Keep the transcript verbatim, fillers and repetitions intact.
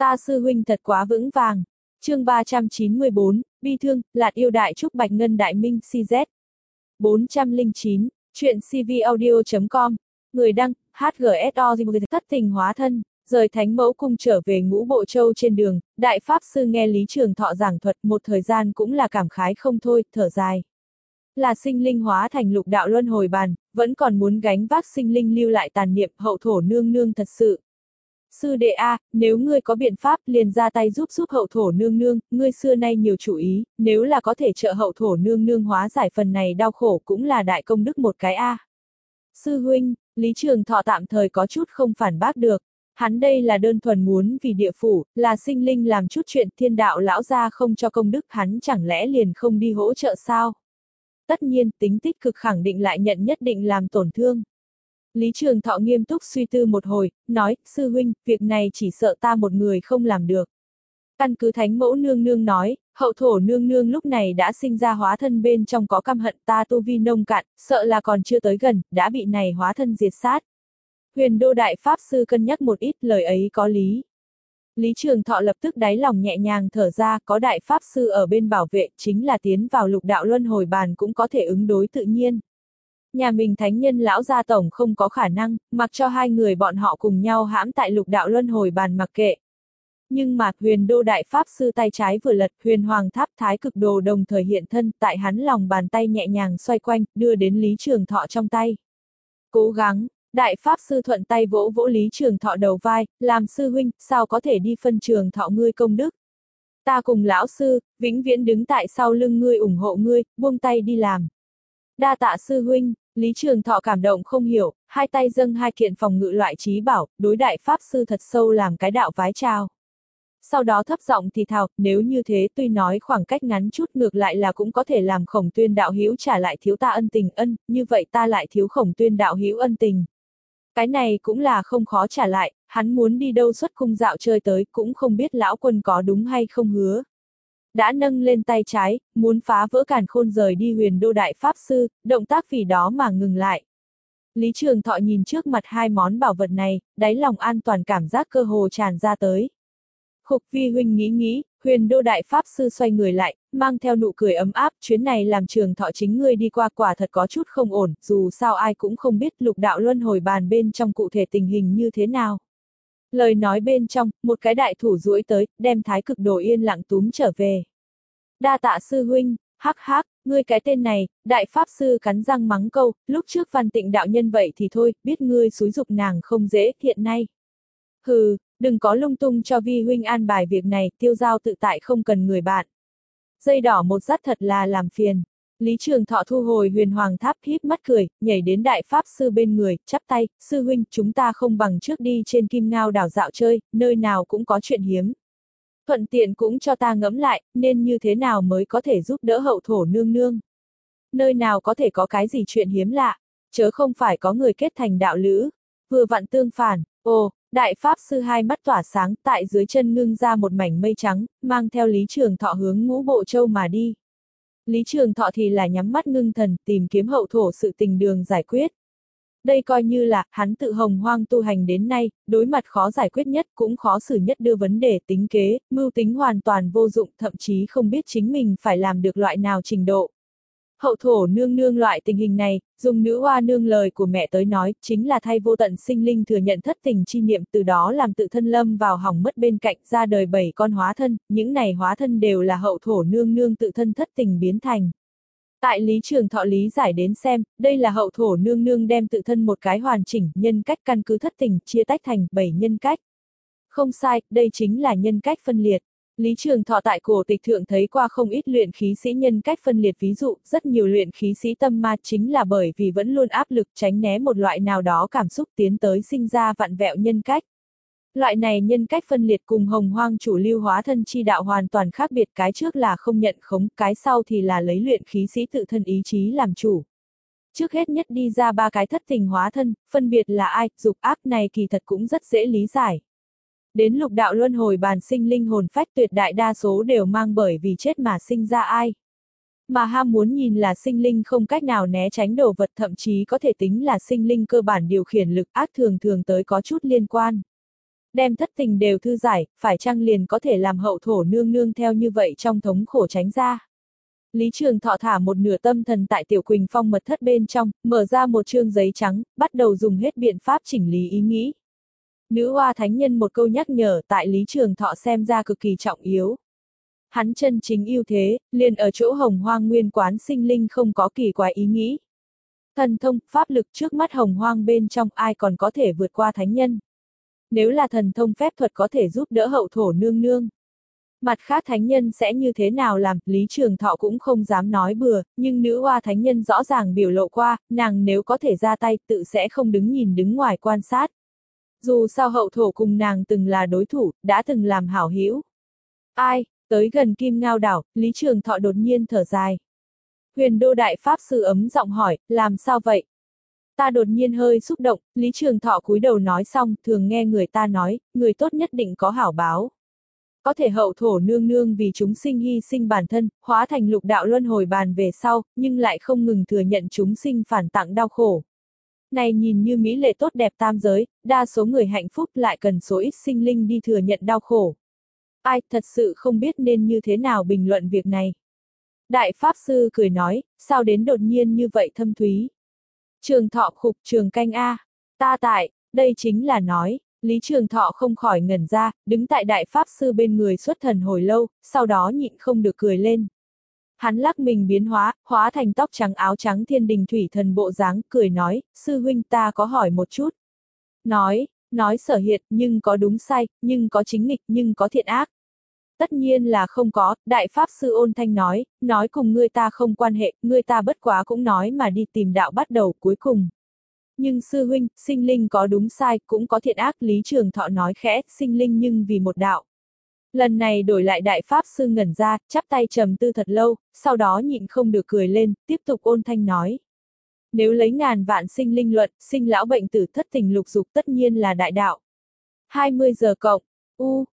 Ta sư huynh thật quá vững vàng. Chương ba trăm chín mươi bốn, bi thương, lạt yêu đại trúc bạch ngân đại minh xê dét. bốn trăm lẻ chín, chuyện cvaudio chấm com. Người đăng, hát giê ét o thất tình hóa thân, rời Thánh Mẫu Cung trở về Ngũ Bộ Châu trên đường, Đại Pháp Sư nghe Lý Trường Thọ giảng thuật một thời gian cũng là cảm khái không thôi, thở dài. Là sinh linh hóa thành lục đạo luân hồi bàn, vẫn còn muốn gánh vác sinh linh lưu lại tàn niệm, hậu thổ nương nương thật sự. Sư đệ a, nếu ngươi có biện pháp liền ra tay giúp giúp hậu thổ nương nương, ngươi xưa nay nhiều chủ ý, nếu là có thể trợ hậu thổ nương nương hóa giải phần này đau khổ cũng là đại công đức một cái a. Sư huynh, Lý Trường Thọ tạm thời có chút không phản bác được. Hắn đây là đơn thuần muốn vì địa phủ, là sinh linh làm chút chuyện thiên đạo lão gia không cho công đức, hắn chẳng lẽ liền không đi hỗ trợ sao? Tất nhiên, tính tích cực khẳng định lại nhận nhất định làm tổn thương. Lý Trường Thọ nghiêm túc suy tư một hồi, nói, sư huynh, việc này chỉ sợ ta một người không làm được. Căn cứ Thánh Mẫu nương nương nói, hậu thổ nương nương lúc này đã sinh ra hóa thân bên trong có căm hận, ta tu vi nông cạn, sợ là còn chưa tới gần, đã bị này hóa thân diệt sát. Huyền Đô Đại Pháp Sư cân nhắc một ít, lời ấy có lý. Lý Trường Thọ lập tức đáy lòng nhẹ nhàng thở ra, có Đại Pháp Sư ở bên bảo vệ, chính là tiến vào lục đạo luân hồi bàn cũng có thể ứng đối tự nhiên. Nhà mình thánh nhân lão gia tổng không có khả năng, mặc cho hai người bọn họ cùng nhau hãm tại lục đạo luân hồi bàn mặc kệ. Nhưng mà, Huyền Đô Đại Pháp Sư tay trái vừa lật, Huyền Hoàng Tháp Thái Cực Đồ đồng thời hiện thân, tại hắn lòng bàn tay nhẹ nhàng xoay quanh, đưa đến Lý Trường Thọ trong tay. Cố gắng, Đại Pháp Sư thuận tay vỗ vỗ Lý Trường Thọ đầu vai, làm sư huynh, sao có thể đi phân Trường Thọ ngươi công đức. Ta cùng lão sư, vĩnh viễn đứng tại sau lưng ngươi ủng hộ ngươi, buông tay đi làm. Đa tạ sư huynh. Lý Trường Thọ cảm động không hiểu, hai tay dâng hai kiện phòng ngự loại trí bảo, đối Đại Pháp Sư thật sâu làm cái đạo vái chào. Sau đó thấp giọng thì thào, nếu như thế tuy nói khoảng cách ngắn chút ngược lại là cũng có thể làm Khổng Tuyên đạo hữu trả lại thiếu ta ân tình ân, như vậy ta lại thiếu Khổng Tuyên đạo hữu ân tình. Cái này cũng là không khó trả lại, hắn muốn đi đâu xuất cung dạo chơi tới cũng không biết lão quân có đúng hay không hứa. Đã nâng lên tay trái, muốn phá vỡ càn khôn rời đi Huyền Đô Đại Pháp Sư, động tác vì đó mà ngừng lại. Lý Trường Thọ nhìn trước mặt hai món bảo vật này, đáy lòng an toàn cảm giác cơ hồ tràn ra tới. Khục vi huynh nghĩ nghĩ, Huyền Đô Đại Pháp Sư xoay người lại, mang theo nụ cười ấm áp, chuyến này làm Trường Thọ chính ngươi đi qua quả thật có chút không ổn, dù sao ai cũng không biết lục đạo luân hồi bàn bên trong cụ thể tình hình như thế nào. Lời nói bên trong, một cái đại thủ duỗi tới, đem Thái Cực Đồ yên lặng túm trở về. Đa tạ sư huynh, hắc hắc, ngươi cái tên này, Đại Pháp Sư cắn răng mắng câu, lúc trước Văn Tịnh đạo nhân vậy thì thôi, biết ngươi xúi dục nàng không dễ, hiện nay. Hừ, đừng có lung tung cho vi huynh an bài việc này, tiêu giao tự tại không cần người bạn. Dây đỏ một dắt thật là làm phiền. Lý Trường Thọ thu hồi Huyền Hoàng Tháp, híp mắt cười, nhảy đến Đại Pháp Sư bên người, chắp tay, sư huynh, chúng ta không bằng trước đi trên Kim Ngao đảo dạo chơi, nơi nào cũng có chuyện hiếm. Thuận tiện cũng cho ta ngẫm lại, nên như thế nào mới có thể giúp đỡ hậu thổ nương nương. Nơi nào có thể có cái gì chuyện hiếm lạ, chớ không phải có người kết thành đạo lữ, vừa vặn tương phản, ồ. Đại Pháp Sư hai mắt tỏa sáng, tại dưới chân ngưng ra một mảnh mây trắng, mang theo Lý Trường Thọ hướng Ngũ Bộ Châu mà đi. Lý Trường Thọ thì là nhắm mắt ngưng thần, tìm kiếm hậu thổ sự tình đường giải quyết. Đây coi như là, hắn tự hồng hoang tu hành đến nay, đối mặt khó giải quyết nhất cũng khó xử nhất đưa vấn đề tính kế, mưu tính hoàn toàn vô dụng, thậm chí không biết chính mình phải làm được loại nào trình độ. Hậu thổ nương nương loại tình hình này, dùng nữ hoa nương lời của mẹ tới nói, chính là thay vô tận sinh linh thừa nhận thất tình chi niệm, từ đó làm tự thân lâm vào hỏng mất bên cạnh, ra đời bảy con hóa thân, những này hóa thân đều là hậu thổ nương nương tự thân thất tình biến thành. Tại Lý Trường Thọ lý giải đến xem, đây là hậu thổ nương nương đem tự thân một cái hoàn chỉnh nhân cách căn cứ thất tình chia tách thành bảy nhân cách. Không sai, đây chính là nhân cách phân liệt. Lý Trường Thọ tại cổ tịch thượng thấy qua không ít luyện khí sĩ nhân cách phân liệt, ví dụ, rất nhiều luyện khí sĩ tâm ma chính là bởi vì vẫn luôn áp lực tránh né một loại nào đó cảm xúc tiến tới sinh ra vặn vẹo nhân cách. Loại này nhân cách phân liệt cùng hồng hoang chủ lưu hóa thân chi đạo hoàn toàn khác biệt, cái trước là không nhận khống, cái sau thì là lấy luyện khí sĩ tự thân ý chí làm chủ. Trước hết nhất đi ra ba cái thất tình hóa thân, phân biệt là ai, dục ác này kỳ thật cũng rất dễ lý giải. Đến lục đạo luân hồi bàn sinh linh hồn phách tuyệt đại đa số đều mang bởi vì chết mà sinh ra ai. Mà ham muốn nhìn là sinh linh không cách nào né tránh đồ vật, thậm chí có thể tính là sinh linh cơ bản điều khiển lực ác thường thường tới có chút liên quan. Đem thất tình đều thư giải, phải chăng liền có thể làm hậu thổ nương nương theo như vậy trong thống khổ tránh ra. Lý Trường Thọ thả một nửa tâm thần tại Tiểu Quỳnh Phong mật thất bên trong, mở ra một chương giấy trắng, bắt đầu dùng hết biện pháp chỉnh lý ý nghĩ. Nữ oa thánh nhân một câu nhắc nhở tại Lý Trường Thọ xem ra cực kỳ trọng yếu. Hắn chân chính ưu thế, liền ở chỗ hồng hoang nguyên quán sinh linh không có kỳ quái ý nghĩ. Thần thông, pháp lực trước mắt hồng hoang bên trong ai còn có thể vượt qua thánh nhân. Nếu là thần thông phép thuật có thể giúp đỡ hậu thổ nương nương. Mặt khác thánh nhân sẽ như thế nào làm, Lý Trường Thọ cũng không dám nói bừa, nhưng nữ oa thánh nhân rõ ràng biểu lộ qua, nàng nếu có thể ra tay tự sẽ không đứng nhìn đứng ngoài quan sát. Dù sao hậu thổ cùng nàng từng là đối thủ, đã từng làm hảo hữu. Ai, tới gần Kim Ngao đảo, Lý Trường Thọ đột nhiên thở dài. Huyền Đô Đại Pháp Sư ấm giọng hỏi, làm sao vậy? Ta đột nhiên hơi xúc động, Lý Trường Thọ cúi đầu nói xong, thường nghe người ta nói, người tốt nhất định có hảo báo. Có thể hậu thổ nương nương vì chúng sinh hy sinh bản thân, hóa thành lục đạo luân hồi bàn về sau, nhưng lại không ngừng thừa nhận chúng sinh phản tặng đau khổ. Này nhìn như mỹ lệ tốt đẹp tam giới, đa số người hạnh phúc lại cần số ít sinh linh đi thừa nhận đau khổ. Ai thật sự không biết nên như thế nào bình luận việc này. Đại Pháp Sư cười nói, sao đến đột nhiên như vậy thâm thúy. Trường Thọ khục trường canh A. Ta tại, đây chính là nói. Lý Trường Thọ không khỏi ngẩn ra, đứng tại Đại Pháp Sư bên người xuất thần hồi lâu, sau đó nhịn không được cười lên. Hắn lắc mình biến hóa, hóa thành tóc trắng áo trắng thiên đình thủy thần bộ dáng, cười nói, sư huynh ta có hỏi một chút. Nói, nói sở hiện, nhưng có đúng sai, nhưng có chính nghịch, nhưng có thiện ác. Tất nhiên là không có, Đại Pháp Sư ôn thanh nói, nói cùng ngươi ta không quan hệ, ngươi ta bất quá cũng nói mà đi tìm đạo bắt đầu cuối cùng. Nhưng sư huynh, sinh linh có đúng sai, cũng có thiện ác, Lý Trường Thọ nói khẽ, sinh linh nhưng vì một đạo. Lần này đổi lại Đại Pháp Sư ngẩn ra, chắp tay trầm tư thật lâu, sau đó nhịn không được cười lên, tiếp tục ôn thanh nói. Nếu lấy ngàn vạn sinh linh luận, sinh lão bệnh tử thất tình lục dục tất nhiên là đại đạo. hai mươi giờ cộng, u,